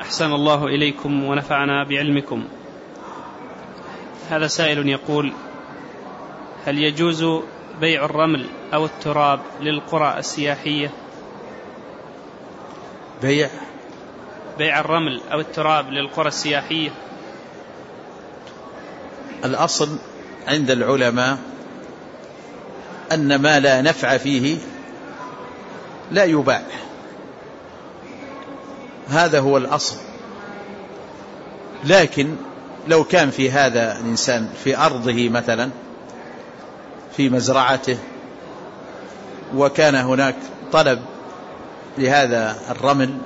أحسن الله إليكم ونفعنا بعلمكم. هذا سائل يقول: هل يجوز بيع الرمل أو التراب للقرى السياحية؟ بيع الرمل أو التراب للقرى السياحية. الأصل عند العلماء أن ما لا نفع فيه لا يباع، هذا هو الأصل. لكن لو كان في هذا الإنسان في أرضه مثلا في مزرعته وكان هناك طلب لهذا الرمل،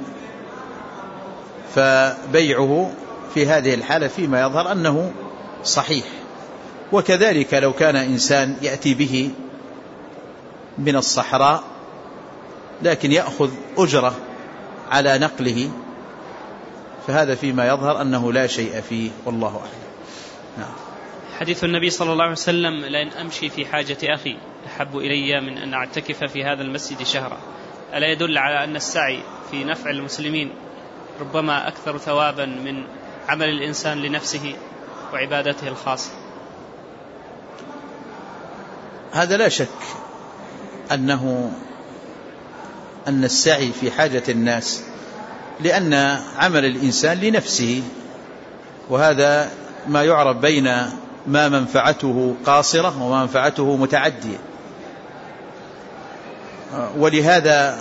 فبيعه في هذه الحالة فيما يظهر أنه صحيح. وكذلك لو كان إنسان يأتي به من الصحراء لكن يأخذ أجرة على نقله، فهذا فيما يظهر أنه لا شيء فيه، والله أعلم. نعم. حديث النبي صلى الله عليه وسلم: لأن أمشي في حاجة أخي أحب إلي من أن أعتكف في هذا المسجد شهرا، ألا يدل على أن السعي في نفع المسلمين ربما أكثر ثوابا من عمل الإنسان لنفسه وعبادته الخاصة؟ هذا لا شك أن السعي في حاجة الناس، لأن عمل الإنسان لنفسه، وهذا ما يعرف بين ما منفعته قاصرة وما منفعته متعدية. ولهذا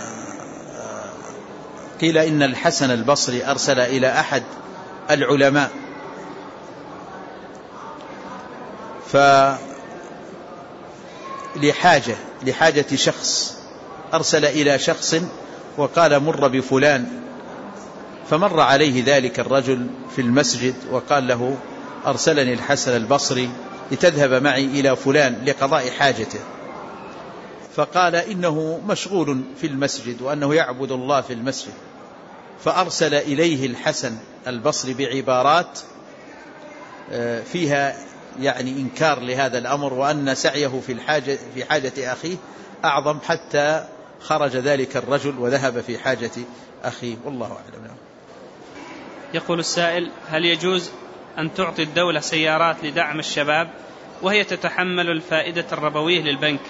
قيل إن الحسن البصري أرسل إلى أحد العلماء لحاجة شخص، أرسل إلى شخص وقال: مر بفلان. فمر عليه ذلك الرجل في المسجد وقال له: أرسلني الحسن البصري لتذهب معي إلى فلان لقضاء حاجته. فقال: إنه مشغول في المسجد وأنه يعبد الله في المسجد. فأرسل إليه الحسن البصري بعبارات فيها يعني إنكار لهذا الأمر، وأن سعيه في حاجة أخيه أعظم، حتى خرج ذلك الرجل وذهب في حاجة أخيه، والله أعلم. يقول السائل: هل يجوز أن تعطي الدولة سيارات لدعم الشباب وهي تتحمل الفائدة الربوية للبنك؟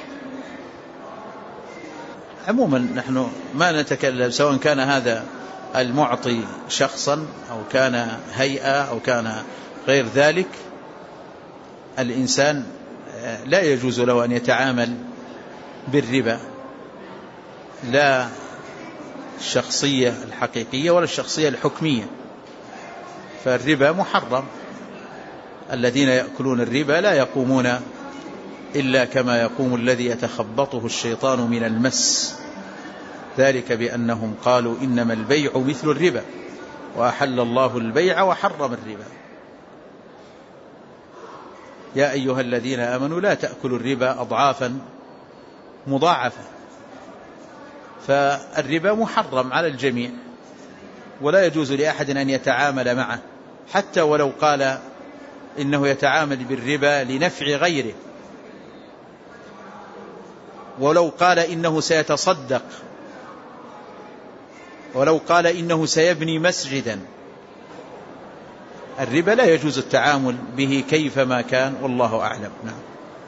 عموما نحن ما نتكلم سواء كان هذا المعطي شخصا أو كان هيئة أو كان غير ذلك. الإنسان لا يجوز له أن يتعامل بالربا، لا الشخصية الحقيقية ولا الشخصية الحكمية، فالربا محرم. الذين يأكلون الربا لا يقومون إلا كما يقوم الذي يتخبطه الشيطان من المس، ذلك بأنهم قالوا إنما البيع مثل الربا وأحل الله البيع وحرم الربا. يا أيها الذين آمنوا لا تأكلوا الربا أضعافا مضاعفة. فالربا محرم على الجميع، ولا يجوز لأحد أن يتعامل معه، حتى ولو قال إنه يتعامل بالربا لنفع غيره، ولو قال إنه سيتصدق، ولو قال إنه سيبني مسجدا، الربا لا يجوز التعامل به كيفما كان، والله أعلم. نعم.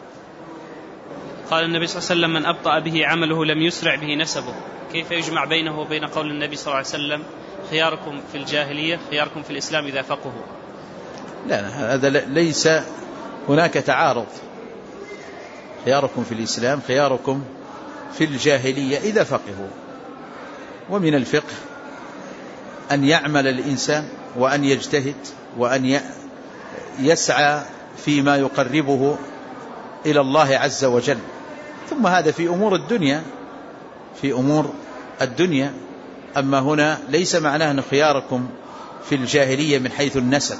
قال النبي صلى الله عليه وسلم: من أبطأ به عمله لم يسرع به نسبه. كيف يجمع بينه وبين قول النبي صلى الله عليه وسلم: خياركم في الجاهلية خياركم في الإسلام إذا فقهوا؟ لا، هذا ليس هناك تعارض. خياركم في الإسلام خياركم في الجاهلية إذا فقهوا. ومن الفقه أن يعمل الإنسان وأن يجتهد وأن يسعى فيما يقربه إلى الله عز وجل. ثم هذا في أمور الدنيا، في أمور الدنيا. أما هنا ليس معناه أن خياركم في الجاهلية من حيث النسب.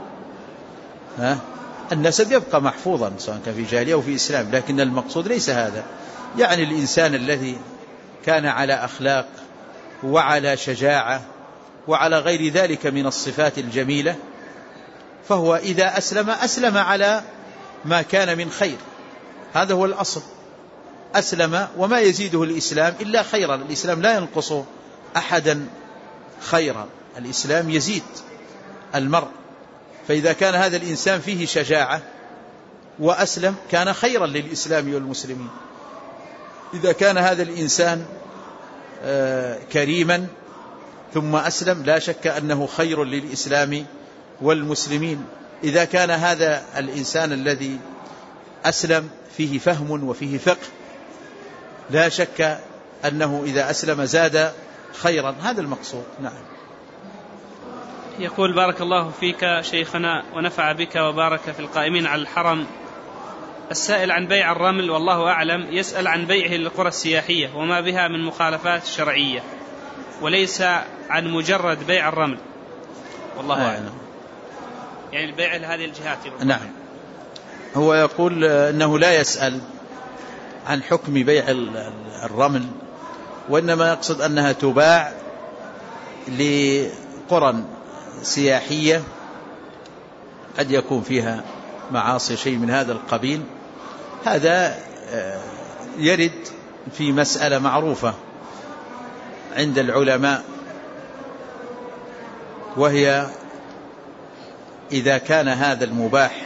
النسب يبقى محفوظا سواء كان في جاهلية أو في إسلام، لكن المقصود ليس هذا. يعني الإنسان الذي كان على أخلاق وعلى شجاعة وعلى غير ذلك من الصفات الجميلة، فهو إذا أسلم على ما كان من خير. هذا هو الأصل، أسلم وما يزيده الإسلام إلا خيرا. الإسلام لا ينقص أحدا خيرا. الإسلام يزيد المرء، فإذا كان هذا الإنسان فيه شجاعة وأسلم كان خيرا للإسلام والمسلمين. إذا كان هذا الإنسان كريما ثم أسلم لا شك أنه خير للإسلام والمسلمين. إذا كان هذا الإنسان الذي أسلم فيه فهم وفيه فقه لا شك أنه إذا أسلم زاد خيرا. هذا المقصود. نعم. يقول: بارك الله فيك شيخنا ونفع بك وبارك في القائمين على الحرم. السائل عن بيع الرمل والله أعلم يسأل عن بيعه للقرى السياحية وما بها من مخالفات شرعية، وليس عن مجرد بيع الرمل والله أعلم، يعني البيع لهذه الجهات. نعم. هو يقول أنه لا يسأل عن حكم بيع الرمل، وإنما يقصد أنها تباع لقرى سياحية قد يكون فيها معاصي شيء من هذا القبيل. هذا يرد في مسألة معروفة عند العلماء، وهي إذا كان هذا المباح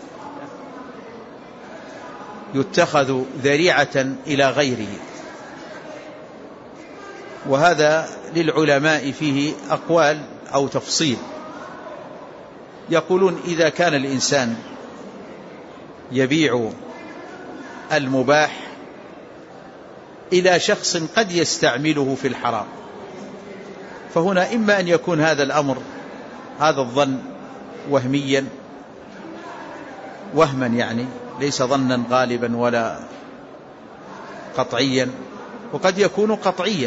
يتخذ ذريعة إلى غيره، وهذا للعلماء فيه أقوال أو تفصيل. يقولون إذا كان الإنسان يبيع المباح إلى شخص قد يستعمله في الحرام، فهنا إما أن يكون هذا الأمر هذا الظن وهميا وهما، يعني ليس ظنا غالبا ولا قطعيا، وقد يكون قطعيا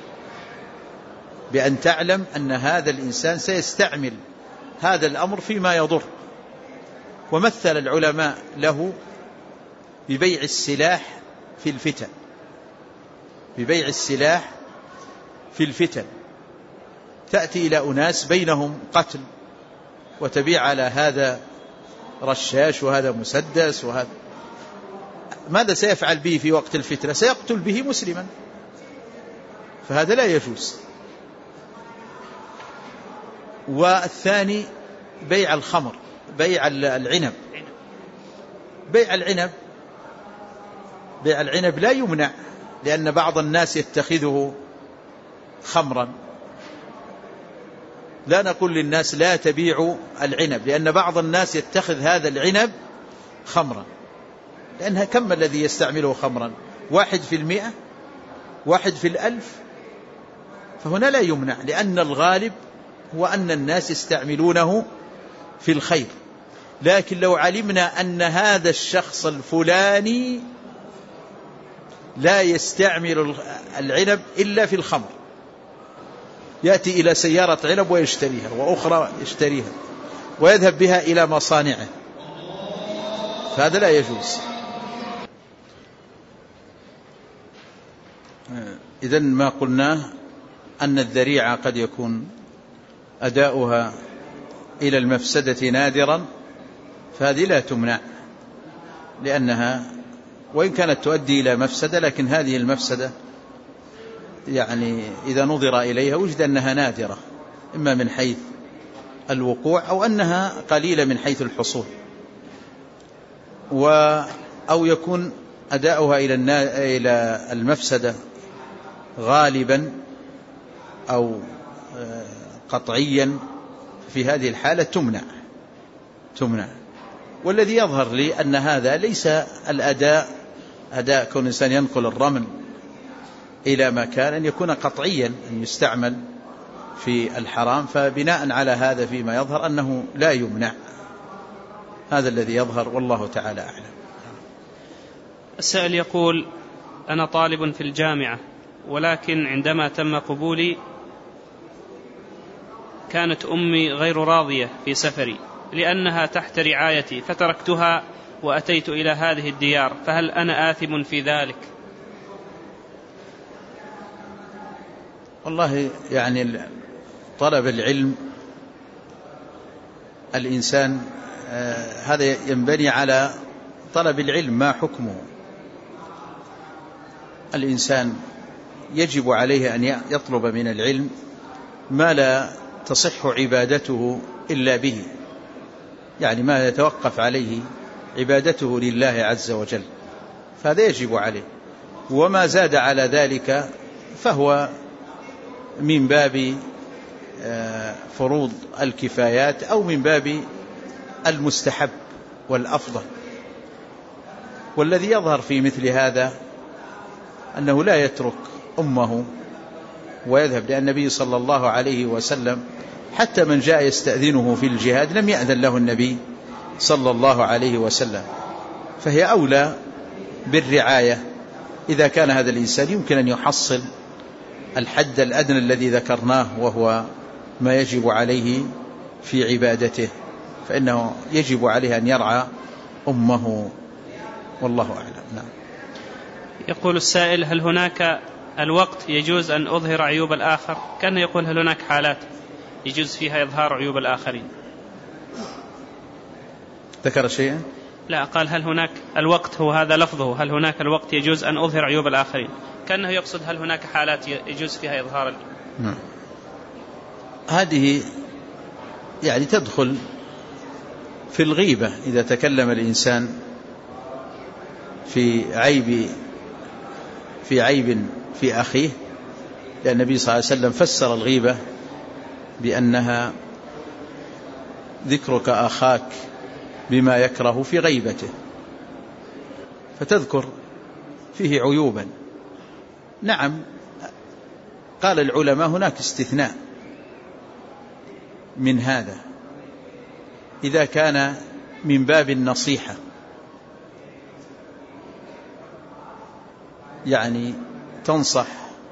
بأن تعلم أن هذا الإنسان سيستعمل هذا الأمر فيما يضر. ومثل العلماء له ببيع السلاح في الفتن، ببيع السلاح في الفتن. تأتي إلى أناس بينهم قتل وتبيع على هذا رشاش وهذا مسدس وهذا، ماذا سيفعل به في وقت الفتنة؟ سيقتل به مسلما، فهذا لا يجوز. والثاني بيع الخمر، بيع العنب. بيع العنب لا يمنع، لأن بعض الناس يتخذه خمرا. لا نقول للناس لا تبيعوا العنب، لأن بعض الناس يتخذ هذا العنب خمرا، لأنها كم الذي يستعمله خمرا؟ 1%، 1/1000. فهنا لا يمنع، لأن الغالب هو أن الناس يستعملونه في الخير. لكن لو علمنا أن هذا الشخص الفلاني لا يستعمل العنب إلا في الخمر، يأتي إلى سيارة عنب ويشتريها وأخرى يشتريها ويذهب بها إلى مصانعه، فهذا لا يجوز. إذن ما قلناه أن الذريعة قد يكون أداؤها إلى المفسدة نادرا، فهذه لا تمنع، لأنها وإن كانت تؤدي إلى مفسدة، لكن هذه المفسدة يعني إذا نظر إليها وجد أنها نادرة، إما من حيث الوقوع أو أنها قليلة من حيث الحصول، أو يكون أداؤها إلى المفسدة غالبا أو قطعيا. في هذه الحالة تمنع. والذي يظهر لي أن هذا ليس أداء كون الإنسان ينقل الرمل إلى مكان أن يكون قطعيا أن يستعمل في الحرام، فبناء على هذا فيما يظهر أنه لا يمنع. هذا الذي يظهر والله تعالى أعلم. السائل يقول: أنا طالب في الجامعة، ولكن عندما تم قبولي كانت أمي غير راضية في سفري لأنها تحت رعايتي، فتركتها وأتيت إلى هذه الديار، فهل أنا آثم في ذلك؟ والله يعني طلب العلم الإنسان هذا ينبني على طلب العلم. ما حكمه؟ الإنسان يجب عليه أن يطلب من العلم ما لا تصح عبادته إلا به، يعني ما يتوقف عليه عبادته لله عز وجل، فهذا يجب عليه. وما زاد على ذلك فهو من باب فروض الكفايات أو من باب المستحب والأفضل. والذي يظهر في مثل هذا أنه لا يترك أمه ويذهب، لأن النبي صلى الله عليه وسلم حتى من جاء يستأذنه في الجهاد لم يأذن له النبي صلى الله عليه وسلم، فهي أولى بالرعاية إذا كان هذا الإنسان يمكن أن يحصل الحد الأدنى الذي ذكرناه، وهو ما يجب عليه في عبادته، فإنه يجب عليه أن يرعى أمه، والله أعلم. نعم. يقول السائل: هل هناك الوقت يجوز أن أظهر عيوب الآخر؟ كان يقول: هل هناك حالات يجوز فيها إظهار عيوب الآخرين؟ ذكر شيئا؟ لا، قال: هل هناك الوقت، هو هذا لفظه، هل هناك الوقت يجوز أن أظهر عيوب الآخرين؟ كأنه يقصد هل هناك حالات يجوز فيها إظهار هذه يعني تدخل في الغيبة إذا تكلم الإنسان في عيب في أخيه، لأن النبي صلى الله عليه وسلم فسر الغيبة بأنها ذكرك أخاك بما يكره في غيبته، فتذكر فيه عيوبا. نعم، قال العلماء هناك استثناء من هذا إذا كان من باب النصيحة، يعني تنصح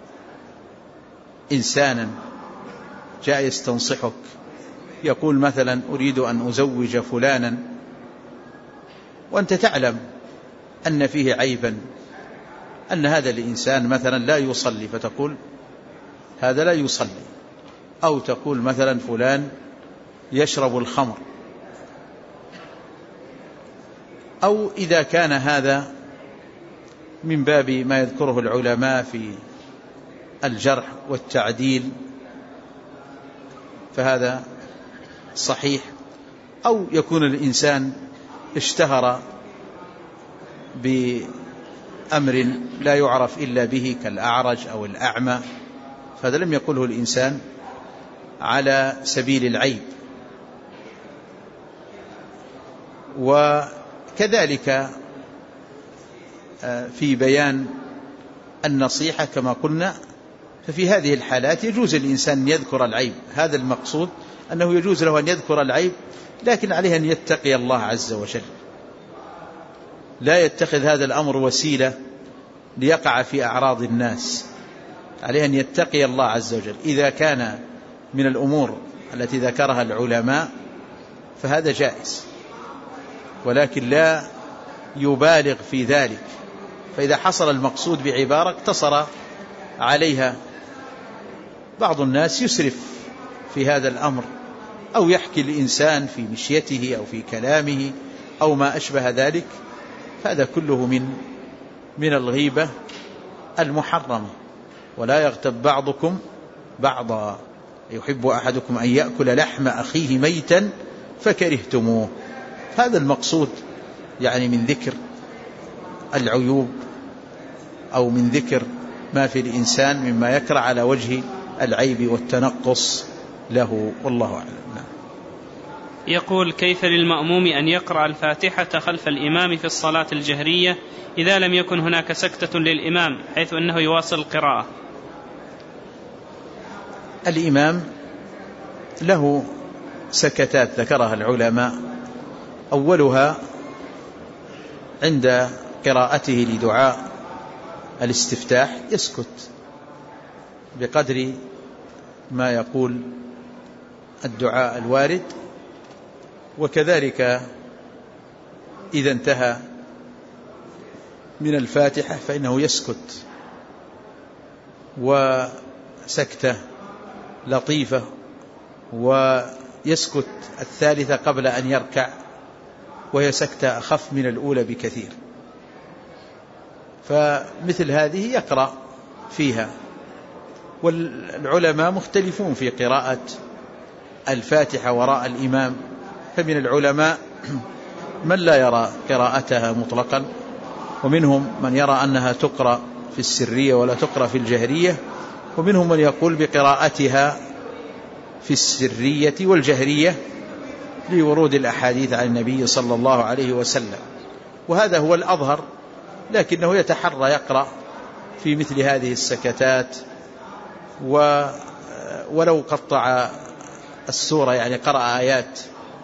إنسانا جاء يستنصحك، يقول مثلا: أريد أن أزوج فلانا، وأنت تعلم أن فيه عيبا، أن هذا الإنسان مثلا لا يصلي، فتقول: هذا لا يصلي، أو تقول مثلا: فلان يشرب الخمر. أو إذا كان هذا من باب ما يذكره العلماء في الجرح والتعديل فهذا صحيح. أو يكون الإنسان اشتهر بأمر لا يعرف إلا به كالأعرج أو الأعمى، فهذا لم يقله الإنسان على سبيل العيب. وكذلك في بيان النصيحة كما قلنا، ففي هذه الحالات يجوز الإنسان أن يذكر العيب، هذا المقصود، أنه يجوز له أن يذكر العيب، لكن عليه أن يتقي الله عز وجل، لا يتخذ هذا الأمر وسيلة ليقع في أعراض الناس، عليه أن يتقي الله عز وجل. إذا كان من الأمور التي ذكرها العلماء فهذا جائز، ولكن لا يبالغ في ذلك، فإذا حصل المقصود بعبارة اقتصر عليها. بعض الناس يسرف في هذا الأمر، أو يحكي الإنسان في مشيته أو في كلامه أو ما أشبه ذلك، فهذا كله من الغيبة المحرمة. ولا يغتب بعضكم بعضا، يحب أحدكم أن يأكل لحم أخيه ميتا فكرهتموه. هذا المقصود يعني من ذكر العيوب أو من ذكر ما في الإنسان مما يكره على وجه العيب والتنقص له، والله أعلم. يقول: كيف للمأموم أن يقرأ الفاتحة خلف الإمام في الصلاة الجهرية إذا لم يكن هناك سكتة للإمام حيث أنه يواصل القراءة؟ الإمام له سكتات ذكرها العلماء، أولها عند قراءته لدعاء الاستفتاح يسكت بقدر ما يقول الدعاء الوارد، وكذلك إذا انتهى من الفاتحة فإنه يسكت، وسكتة لطيفة، ويسكت الثالثة قبل أن يركع، وهي سكتة أخف من الأولى بكثير. فمثل هذه يقرأ فيها، والعلماء مختلفون في قراءة الفاتحة وراء الإمام، فمن العلماء من لا يرى قراءتها مطلقا، ومنهم من يرى أنها تقرأ في السرية ولا تقرأ في الجهرية، ومنهم من يقول بقراءتها في السرية والجهرية لورود الأحاديث عن النبي صلى الله عليه وسلم، وهذا هو الأظهر، لكنه يتحرى يقرأ في مثل هذه السكتات، ولو قطع السورة يعني قرأ آيات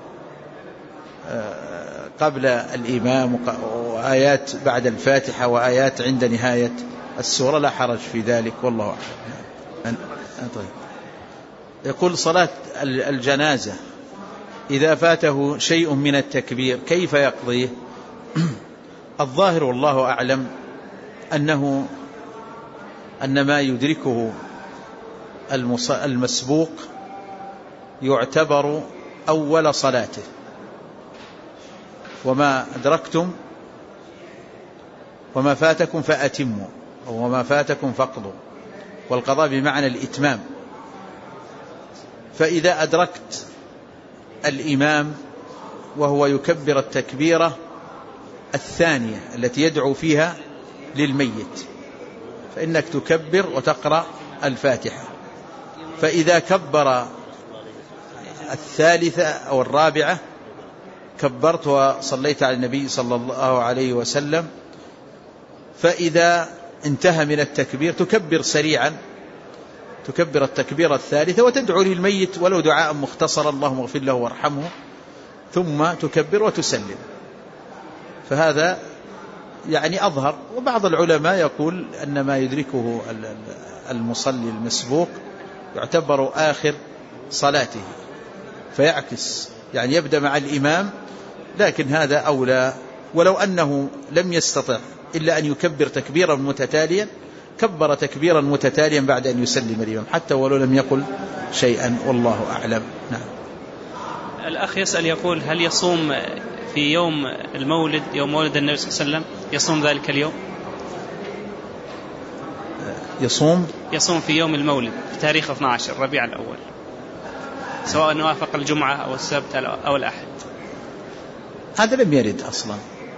قبل الإمام وآيات بعد الفاتحة وآيات عند نهاية السورة لا حرج في ذلك، والله أعلم. طيب. يقول صلاة الجنازة إذا فاته شيء من التكبير كيف يقضيه؟ الظاهر والله أعلم أن ما يدركه المسبوق يعتبر أول صلاته، وما أدركتم وما فاتكم فأتموا، أو وما فاتكم فاقضوا، والقضاء بمعنى الإتمام. فإذا أدركت الإمام وهو يكبر التكبيرة الثانية التي يدعو فيها للميت، فإنك تكبر وتقرأ الفاتحة. فإذا كبر الثالثة أو الرابعة كبرت وصليت على النبي صلى الله عليه وسلم. فإذا انتهى من التكبير تكبر سريعا، تكبر التكبيرة الثالثة وتدعو للميت ولو دعاء مختصرا اللهم اغفر له وارحمه، ثم تكبر وتسلم. فهذا يعني أظهر. وبعض العلماء يقول أن ما يدركه المصلي المسبوق يعتبر آخر صلاته، فيعكس يعني يبدأ مع الإمام، لكن هذا أولى. ولو أنه لم يستطع إلا أن يكبر تكبيرا متتاليا كبر تكبيرا متتاليا بعد أن يسلم الإمام حتى ولو لم يقل شيئا، والله أعلم. نعم. الأخ يسأل يقول هل يصوم في يوم المولد، يوم مولد النبي صلى الله عليه وسلم، يصوم ذلك اليوم؟ يصوم في يوم المولد في تاريخ 12 ربيع الأول، سواء وافق الجمعة أو السبت أو الأحد. هذا لم يرد أصلا،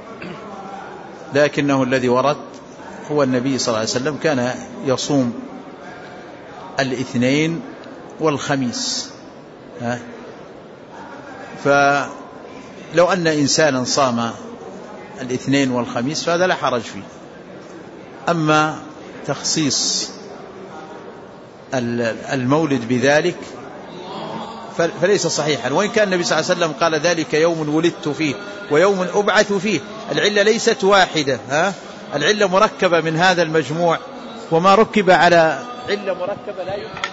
لكنه الذي ورد هو النبي صلى الله عليه وسلم كان يصوم الاثنين والخميس. فلو أن إنسانا صام الاثنين والخميس فهذا لا حرج فيه. أما تخصيص المولد بذلك فليس صحيحا، وإن كان النبي صلى الله عليه وسلم قال ذلك يوم ولدت فيه ويوم أبعث فيه. العلة ليست واحدة، العلة مركبة من هذا المجموع، وما ركب على علة مركبة لا يمكن